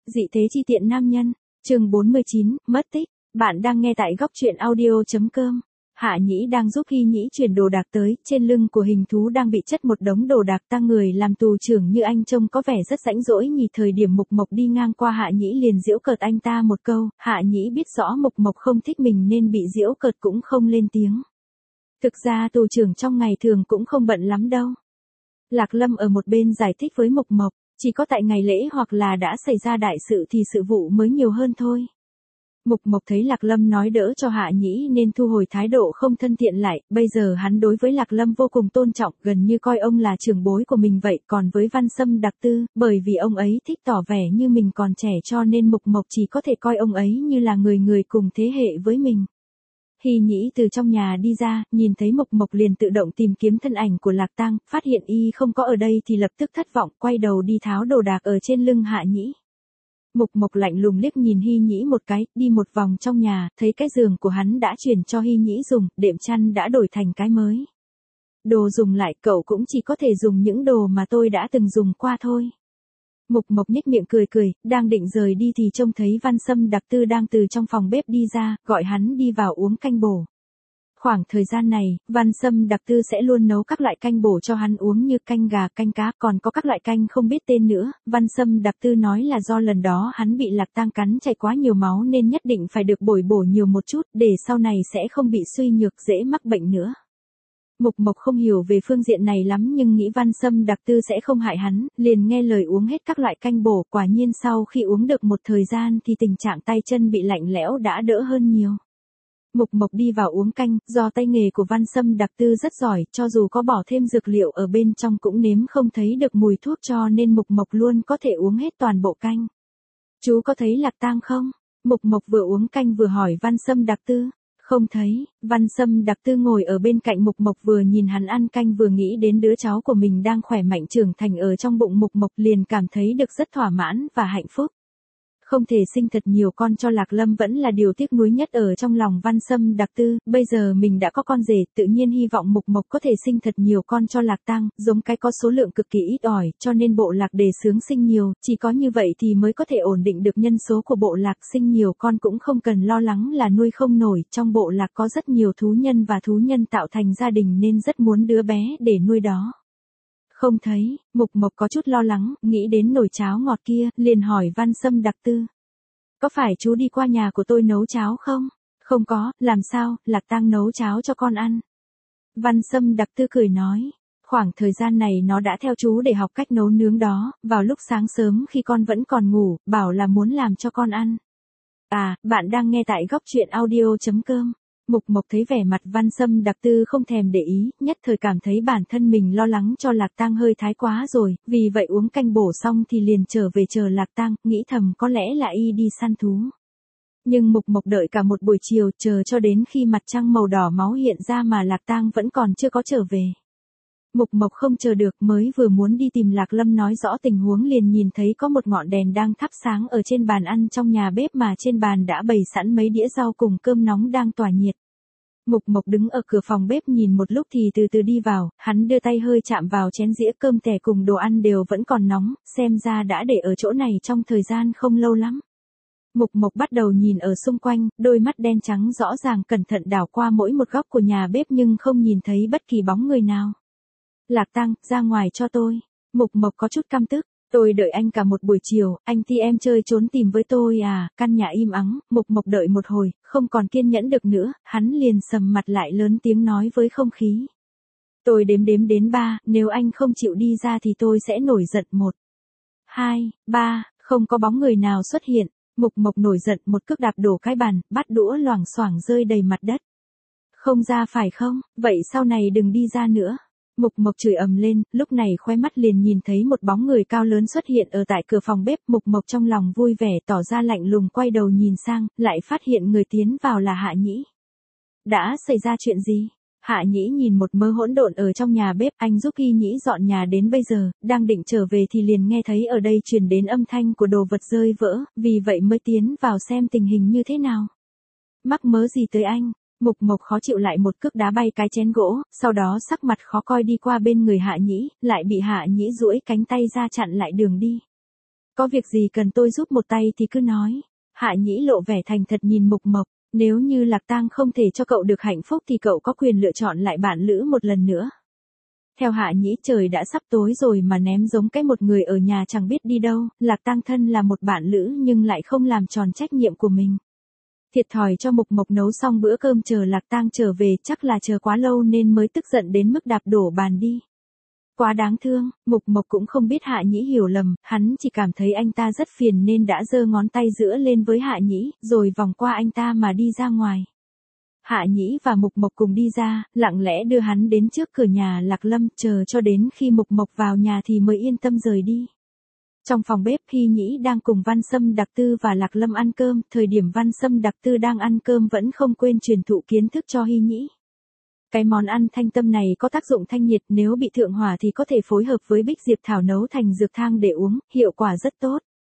Dị thế chi tiện nam nhân, chương 49, mất tích. Bạn đang nghe tại góc truyện audio.com. Hạ Nhĩ đang giúp Hy Nhĩ chuyển đồ đạc tới, trên lưng của hình thú đang bị chất một đống đồ đạc tăng người làm tù trưởng như anh trông có vẻ rất rãnh rỗi nhỉ. Thời điểm Mục Mộc đi ngang qua Hạ Nhĩ liền giễu cợt anh ta một câu, Hạ Nhĩ biết rõ Mục Mộc không thích mình nên bị giễu cợt cũng không lên tiếng. Thực ra tù trưởng trong ngày thường cũng không bận lắm đâu. Lạc Lâm ở một bên giải thích với Mục Mộc, chỉ có tại ngày lễ hoặc là đã xảy ra đại sự thì sự vụ mới nhiều hơn thôi. Mục Mộc thấy Lạc Lâm nói đỡ cho Hạ Nhĩ nên thu hồi thái độ không thân thiện lại, bây giờ hắn đối với Lạc Lâm vô cùng tôn trọng, gần như coi ông là trưởng bối của mình vậy, còn với Văn Sâm Đặc Tư, bởi vì ông ấy thích tỏ vẻ như mình còn trẻ cho nên Mục Mộc chỉ có thể coi ông ấy như là người cùng thế hệ với mình. Hy Nhĩ từ trong nhà đi ra, nhìn thấy Mục Mộc liền tự động tìm kiếm thân ảnh của Lạc Tang, phát hiện y không có ở đây thì lập tức thất vọng, quay đầu đi tháo đồ đạc ở trên lưng Hạ Nhĩ. Mục Mộc lạnh lùng liếc nhìn Hy Nhĩ một cái, đi một vòng trong nhà, thấy cái giường của hắn đã chuyển cho Hy Nhĩ dùng, đệm chăn đã đổi thành cái mới. Đồ dùng lại, cậu cũng chỉ có thể dùng những đồ mà tôi đã từng dùng qua thôi. Mục Mộc nhếch miệng cười, đang định rời đi thì trông thấy Văn Sâm Đặc Tư đang từ trong phòng bếp đi ra, gọi hắn đi vào uống canh bổ. Khoảng thời gian này, Văn Sâm Đặc Tư sẽ luôn nấu các loại canh bổ cho hắn uống như canh gà, canh cá, còn có các loại canh không biết tên nữa. Văn Sâm Đặc Tư nói là do lần đó hắn bị Lạc Tang cắn chảy quá nhiều máu nên nhất định phải được bổ nhiều một chút, để sau này sẽ không bị suy nhược dễ mắc bệnh nữa. Mục Mộc không hiểu về phương diện này lắm nhưng nghĩ Văn Sâm Đặc Tư sẽ không hại hắn, liền nghe lời uống hết các loại canh bổ, quả nhiên sau khi uống được một thời gian thì tình trạng tay chân bị lạnh lẽo đã đỡ hơn nhiều. Mục Mộc đi vào uống canh, do tay nghề của Văn Sâm Đặc Tư rất giỏi, cho dù có bỏ thêm dược liệu ở bên trong cũng nếm không thấy được mùi thuốc cho nên Mục Mộc luôn có thể uống hết toàn bộ canh. Chú có thấy Lạc Tang không? Mục Mộc vừa uống canh vừa hỏi Văn Sâm Đặc Tư. Không thấy. Văn Sâm Đặc Tư ngồi ở bên cạnh Mục Mộc vừa nhìn hắn ăn canh vừa nghĩ đến đứa cháu của mình đang khỏe mạnh trưởng thành ở trong bụng Mục Mộc liền cảm thấy được rất thỏa mãn và hạnh phúc. Không thể sinh thật nhiều con cho Lạc Lâm vẫn là điều tiếc nuối nhất ở trong lòng Văn Sâm Đặc Tư, bây giờ mình đã có con rể, tự nhiên hy vọng Mục Mộc có thể sinh thật nhiều con cho Lạc Tang, giống cái có số lượng cực kỳ ít ỏi, cho nên bộ lạc đề xướng sinh nhiều, chỉ có như vậy thì mới có thể ổn định được nhân số của bộ lạc, sinh nhiều con cũng không cần lo lắng là nuôi không nổi, trong bộ lạc có rất nhiều thú nhân và thú nhân tạo thành gia đình nên rất muốn đứa bé để nuôi đó. Không thấy. Mục Mộc có chút lo lắng, nghĩ đến nồi cháo ngọt kia, liền hỏi Văn Sâm Đặc Tư. Có phải chú đi qua nhà của tôi nấu cháo không? Không có, làm sao, Lạc Tang nấu cháo cho con ăn. Văn Sâm Đặc Tư cười nói. Khoảng thời gian này nó đã theo chú để học cách nấu nướng đó, vào lúc sáng sớm khi con vẫn còn ngủ, bảo là muốn làm cho con ăn. À, bạn đang nghe tại góc truyện audio.com. Mục Mộc thấy vẻ mặt Văn Sâm Đặc Tư không thèm để ý, nhất thời cảm thấy bản thân mình lo lắng cho Lạc Tang hơi thái quá rồi, vì vậy uống canh bổ xong thì liền trở về chờ Lạc Tang, nghĩ thầm có lẽ là y đi săn thú. Nhưng Mục Mộc đợi cả một buổi chiều, chờ cho đến khi mặt trăng màu đỏ máu hiện ra mà Lạc Tang vẫn còn chưa có trở về. Mục Mộc không chờ được, mới vừa muốn đi tìm Lạc Lâm nói rõ tình huống liền nhìn thấy có một ngọn đèn đang thắp sáng ở trên bàn ăn trong nhà bếp mà trên bàn đã bày sẵn mấy đĩa rau cùng cơm nóng đang tỏa nhiệt. Mục Mộc đứng ở cửa phòng bếp nhìn một lúc thì từ từ đi vào, hắn đưa tay hơi chạm vào chén dĩa cơm tẻ cùng đồ ăn đều vẫn còn nóng, xem ra đã để ở chỗ này trong thời gian không lâu lắm. Mục Mộc bắt đầu nhìn ở xung quanh, đôi mắt đen trắng rõ ràng cẩn thận đảo qua mỗi một góc của nhà bếp nhưng không nhìn thấy bất kỳ bóng người nào. Lạc Tang, ra ngoài cho tôi. Mục Mộc có chút căm tức. Tôi đợi anh cả một buổi chiều, anh ti em chơi trốn tìm với tôi à, căn nhà im ắng, Mục Mộc đợi một hồi, không còn kiên nhẫn được nữa, hắn liền sầm mặt lại lớn tiếng nói với không khí. Tôi đếm đến 3, nếu anh không chịu đi ra thì tôi sẽ nổi giận 1, 2, 3, không có bóng người nào xuất hiện, Mục Mộc nổi giận một cước đạp đổ cái bàn, bát đũa loảng xoảng rơi đầy mặt đất. Không ra phải không, vậy sau này đừng đi ra nữa. Mục Mộc chửi ầm lên, lúc này khóe mắt liền nhìn thấy một bóng người cao lớn xuất hiện ở tại cửa phòng bếp, Mục Mộc trong lòng vui vẻ tỏ ra lạnh lùng quay đầu nhìn sang, lại phát hiện người tiến vào là Hạ Nhĩ. Đã xảy ra chuyện gì? Hạ Nhĩ nhìn một mớ hỗn độn ở trong nhà bếp, anh giúp Hy Nhĩ dọn nhà đến bây giờ, đang định trở về thì liền nghe thấy ở đây truyền đến âm thanh của đồ vật rơi vỡ, vì vậy mới tiến vào xem tình hình như thế nào. Mắc mớ gì tới anh? Mục Mộc khó chịu lại một cước đá bay cái chén gỗ, sau đó sắc mặt khó coi đi qua bên người Hạ Nhĩ, lại bị Hạ Nhĩ duỗi cánh tay ra chặn lại đường đi. Có việc gì cần tôi giúp một tay thì cứ nói. Hạ Nhĩ lộ vẻ thành thật nhìn Mục Mộc, nếu như Lạc Tang không thể cho cậu được hạnh phúc thì cậu có quyền lựa chọn lại bạn lữ một lần nữa. Theo Hạ Nhĩ trời đã sắp tối rồi mà ném giống cái một người ở nhà chẳng biết đi đâu, Lạc Tang thân là một bạn lữ nhưng lại không làm tròn trách nhiệm của mình. Thiệt thòi cho Mục Mộc nấu xong bữa cơm chờ Lạc Tang trở về, chắc là chờ quá lâu nên mới tức giận đến mức đạp đổ bàn đi. Quá đáng thương, Mục Mộc cũng không biết Hạ Nhĩ hiểu lầm, hắn chỉ cảm thấy anh ta rất phiền nên đã giơ ngón tay giữa lên với Hạ Nhĩ, rồi vòng qua anh ta mà đi ra ngoài. Hạ Nhĩ và Mục Mộc cùng đi ra, lặng lẽ đưa hắn đến trước cửa nhà Lạc Lâm, chờ cho đến khi Mục Mộc vào nhà thì mới yên tâm rời đi. Trong phòng bếp, Hy Nhĩ đang cùng Văn Sâm Đặc Tư và Lạc Lâm ăn cơm, thời điểm Văn Sâm Đặc Tư đang ăn cơm vẫn không quên truyền thụ kiến thức cho Hy Nhĩ. Cái món ăn thanh tâm này có tác dụng thanh nhiệt, nếu bị thượng hỏa thì có thể phối hợp với bích diệp thảo nấu thành dược thang để uống, hiệu quả rất tốt.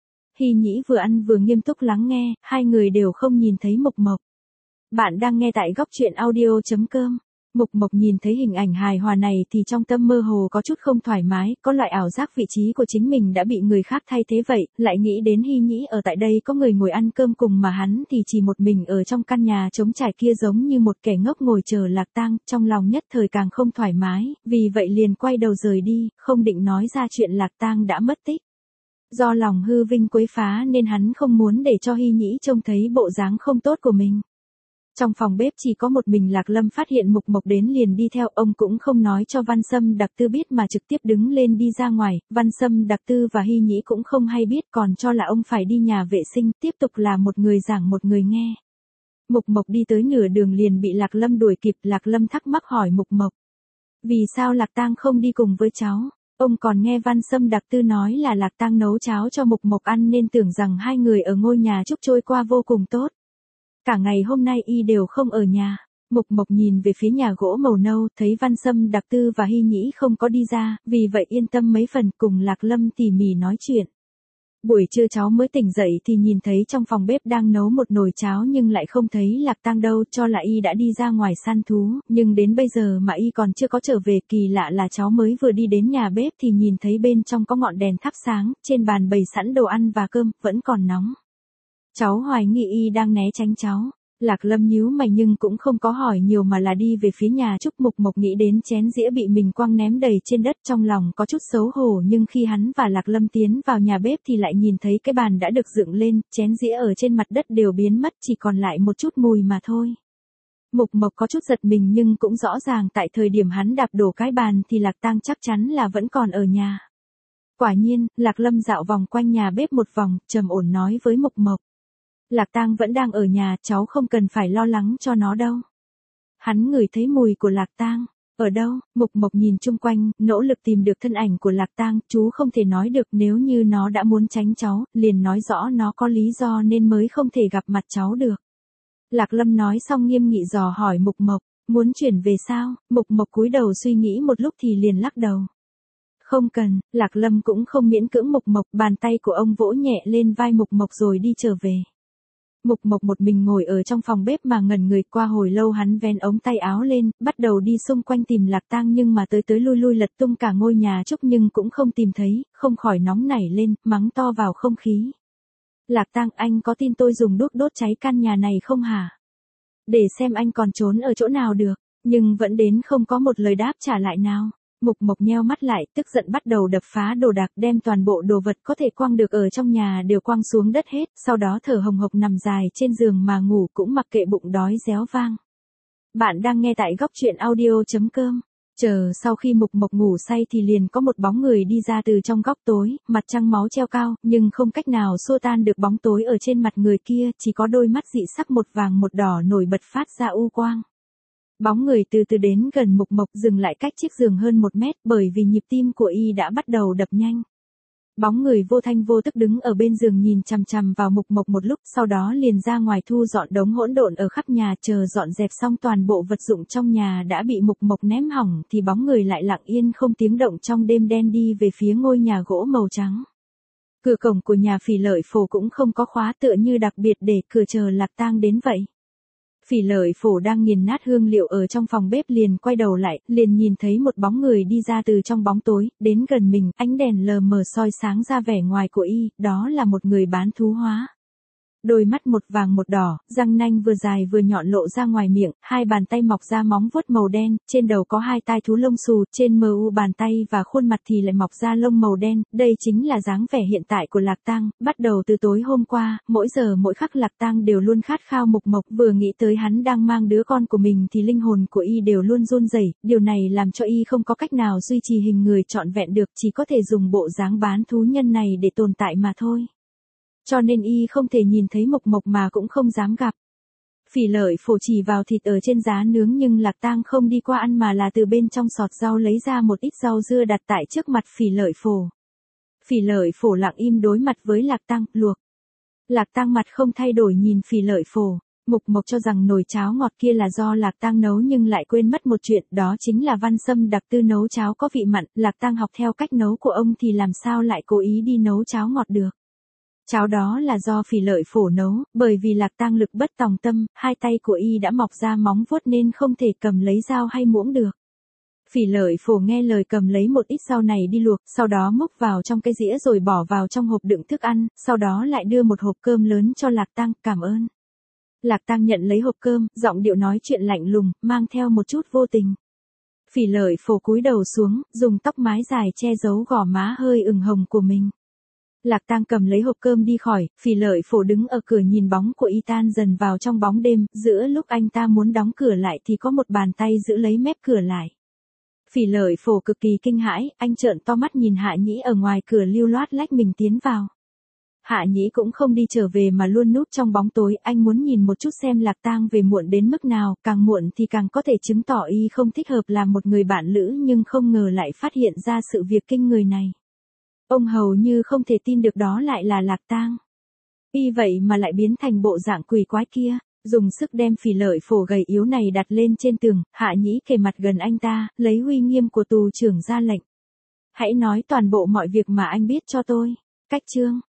Hy Nhĩ vừa ăn vừa nghiêm túc lắng nghe, hai người đều không nhìn thấy Mục Mộc. Bạn đang nghe tại góc truyện audio.com. Mục Mộc nhìn thấy hình ảnh hài hòa này thì trong tâm mơ hồ có chút không thoải mái, có loại ảo giác vị trí của chính mình đã bị người khác thay thế vậy, lại nghĩ đến Hy Nhĩ ở tại đây có người ngồi ăn cơm cùng mà hắn thì chỉ một mình ở trong căn nhà trống trải kia giống như một kẻ ngốc ngồi chờ Lạc Tang, trong lòng nhất thời càng không thoải mái, vì vậy liền quay đầu rời đi, không định nói ra chuyện Lạc Tang đã mất tích. Do lòng hư vinh quấy phá nên hắn không muốn để cho Hy Nhĩ trông thấy bộ dáng không tốt của mình. Trong phòng bếp chỉ có một mình Lạc Lâm phát hiện Mục Mộc đến liền đi theo, ông cũng không nói cho Văn Sâm Đặc Tư biết mà trực tiếp đứng lên đi ra ngoài, Văn Sâm Đặc Tư và Hy Nhĩ cũng không hay biết, còn cho là ông phải đi nhà vệ sinh, tiếp tục là một người giảng một người nghe. Mục Mộc đi tới nửa đường liền bị Lạc Lâm đuổi kịp, Lạc Lâm thắc mắc hỏi Mục Mộc. Vì sao Lạc Tang không đi cùng với cháu? Ông còn nghe Văn Sâm Đặc Tư nói là Lạc Tang nấu cháo cho Mục Mộc ăn nên tưởng rằng hai người ở ngôi nhà chúc trôi qua vô cùng tốt. Cả ngày hôm nay y đều không ở nhà. Mục Mộc nhìn về phía nhà gỗ màu nâu, thấy Văn Sâm Đặc Tư và Hy Nhĩ không có đi ra, vì vậy yên tâm mấy phần, cùng Lạc Lâm tỉ mỉ nói chuyện. Buổi trưa cháu mới tỉnh dậy thì nhìn thấy trong phòng bếp đang nấu một nồi cháo nhưng lại không thấy Lạc Tang đâu, cho là y đã đi ra ngoài săn thú, nhưng đến bây giờ mà y còn chưa có trở về. Kỳ lạ là cháu mới vừa đi đến nhà bếp thì nhìn thấy bên trong có ngọn đèn thắp sáng, trên bàn bày sẵn đồ ăn và cơm, vẫn còn nóng. Cháu hoài nghi y đang né tránh cháu. Lạc Lâm nhíu mày nhưng cũng không có hỏi nhiều mà là đi về phía nhà Trúc. Mục Mộc nghĩ đến chén dĩa bị mình quăng ném đầy trên đất, trong lòng có chút xấu hổ, nhưng khi hắn và Lạc Lâm tiến vào nhà bếp thì lại nhìn thấy cái bàn đã được dựng lên, chén dĩa ở trên mặt đất đều biến mất, chỉ còn lại một chút mùi mà thôi. Mục Mộc có chút giật mình nhưng cũng rõ ràng tại thời điểm hắn đạp đổ cái bàn thì Lạc Tang chắc chắn là vẫn còn ở nhà. Quả nhiên, Lạc Lâm dạo vòng quanh nhà bếp một vòng, trầm ổn nói với Mục Mộc. Lạc Tang vẫn đang ở nhà, cháu không cần phải lo lắng cho nó đâu. Hắn ngửi thấy mùi của Lạc Tang. Ở đâu? Mục Mộc nhìn chung quanh, nỗ lực tìm được thân ảnh của Lạc Tang, chú không thể nói được, nếu như nó đã muốn tránh cháu, liền nói rõ nó có lý do nên mới không thể gặp mặt cháu được. Lạc Lâm nói xong nghiêm nghị dò hỏi Mục Mộc, muốn chuyển về sao? Mục Mộc cúi đầu suy nghĩ một lúc thì liền lắc đầu. Không cần, Lạc Lâm cũng không miễn cưỡng Mục Mộc, bàn tay của ông vỗ nhẹ lên vai Mục Mộc rồi đi trở về. Mục Mộc một mình ngồi ở trong phòng bếp mà ngẩn người, qua hồi lâu hắn vén ống tay áo lên, bắt đầu đi xung quanh tìm Lạc Tang nhưng mà tới lui lật tung cả ngôi nhà Trúc nhưng cũng không tìm thấy, không khỏi nóng nảy lên, mắng to vào không khí. Lạc Tang, anh có tin tôi dùng đuốc đốt cháy căn nhà này không hả? Để xem anh còn trốn ở chỗ nào được, nhưng vẫn đến không có một lời đáp trả lại nào. Mục Mộc nheo mắt lại, tức giận bắt đầu đập phá đồ đạc, đem toàn bộ đồ vật có thể quăng được ở trong nhà đều quăng xuống đất hết, sau đó thở hồng hộc nằm dài trên giường mà ngủ, cũng mặc kệ bụng đói réo vang. Bạn đang nghe tại góc truyện audio.com. Chờ sau khi Mục Mộc ngủ say thì liền có một bóng người đi ra từ trong góc tối, mặt trăng máu treo cao, nhưng không cách nào xua tan được bóng tối ở trên mặt người kia, chỉ có đôi mắt dị sắc một vàng một đỏ nổi bật phát ra u quang. Bóng người từ từ đến gần Mục Mộc, dừng lại cách chiếc giường hơn 1 mét, bởi vì nhịp tim của y đã bắt đầu đập nhanh. Bóng người vô thanh vô tức đứng ở bên giường nhìn chằm chằm vào Mục Mộc một lúc, sau đó liền ra ngoài thu dọn đống hỗn độn ở khắp nhà, chờ dọn dẹp xong toàn bộ vật dụng trong nhà đã bị Mục Mộc ném hỏng thì bóng người lại lặng yên không tiếng động trong đêm đen đi về phía ngôi nhà gỗ màu trắng. Cửa cổng của nhà Phỉ Lợi Phổ cũng không có khóa, tựa như đặc biệt để cửa chờ Lạc Tang đến vậy. Phỉ Lợi Phổ đang nghiền nát hương liệu ở trong phòng bếp liền quay đầu lại, liền nhìn thấy một bóng người đi ra từ trong bóng tối, đến gần mình, ánh đèn lờ mờ soi sáng ra vẻ ngoài của y, đó là một người bán thú hóa. Đôi mắt một vàng một đỏ, răng nanh vừa dài vừa nhọn lộ ra ngoài miệng, hai bàn tay mọc ra móng vuốt màu đen, trên đầu có hai tai thú lông xù, trên bàn tay và khuôn mặt thì lại mọc ra lông màu đen, đây chính là dáng vẻ hiện tại của Lạc Tang. Bắt đầu từ tối hôm qua, mỗi giờ mỗi khắc Lạc Tang đều luôn khát khao Mộc Mộc, vừa nghĩ tới hắn đang mang đứa con của mình thì linh hồn của y đều luôn run rẩy, điều này làm cho y không có cách nào duy trì hình người trọn vẹn được, chỉ có thể dùng bộ dáng bán thú nhân này để tồn tại mà thôi. Cho nên y không thể nhìn thấy Mộc Mộc mà cũng không dám gặp. Phỉ Lợi Phổ chỉ vào thịt ở trên giá nướng nhưng Lạc Tang không đi qua ăn mà là từ bên trong sọt rau lấy ra một ít rau dưa đặt tại trước mặt Phỉ Lợi Phổ. Phỉ Lợi Phổ lặng im đối mặt với Lạc Tang, luộc. Lạc Tang mặt không thay đổi nhìn Phỉ Lợi Phổ. Mộc Mộc cho rằng nồi cháo ngọt kia là do Lạc Tang nấu nhưng lại quên mất một chuyện, đó chính là Văn Sâm đặc tư nấu cháo có vị mặn, Lạc Tang học theo cách nấu của ông thì làm sao lại cố ý đi nấu cháo ngọt được. Cháo đó là do Phỉ Lợi Phổ nấu, bởi vì Lạc Tang lực bất tòng tâm, hai tay của y đã mọc ra móng vuốt nên không thể cầm lấy dao hay muỗng được. Phỉ Lợi Phổ nghe lời cầm lấy một ít rau này đi luộc, sau đó múc vào trong cái dĩa rồi bỏ vào trong hộp đựng thức ăn, sau đó lại đưa một hộp cơm lớn cho Lạc Tang, cảm ơn. Lạc Tang nhận lấy hộp cơm, giọng điệu nói chuyện lạnh lùng, mang theo một chút vô tình. Phỉ Lợi Phổ cúi đầu xuống, dùng tóc mái dài che giấu gò má hơi ửng hồng của mình. Lạc Tang cầm lấy hộp cơm đi khỏi, Phỉ Lợi Phổ đứng ở cửa nhìn bóng của y tan dần vào trong bóng đêm, giữa lúc anh ta muốn đóng cửa lại thì có một bàn tay giữ lấy mép cửa lại. Phỉ Lợi Phổ cực kỳ kinh hãi, anh trợn to mắt nhìn Hạ Nhĩ ở ngoài cửa lưu loát lách mình tiến vào. Hạ Nhĩ cũng không đi trở về mà luôn núp trong bóng tối, anh muốn nhìn một chút xem Lạc Tang về muộn đến mức nào, càng muộn thì càng có thể chứng tỏ y không thích hợp làm một người bạn lữ nhưng không ngờ lại phát hiện ra sự việc kinh người này. Ông hầu như không thể tin được đó lại là Lạc Tang. Y vậy mà lại biến thành bộ dạng quỷ quái kia, dùng sức đem Phỉ Lợi Phổ gầy yếu này đặt lên trên tường, Hạ Nhĩ kề mặt gần anh ta, lấy uy nghiêm của tù trưởng ra lệnh. Hãy nói toàn bộ mọi việc mà anh biết cho tôi. Cách chương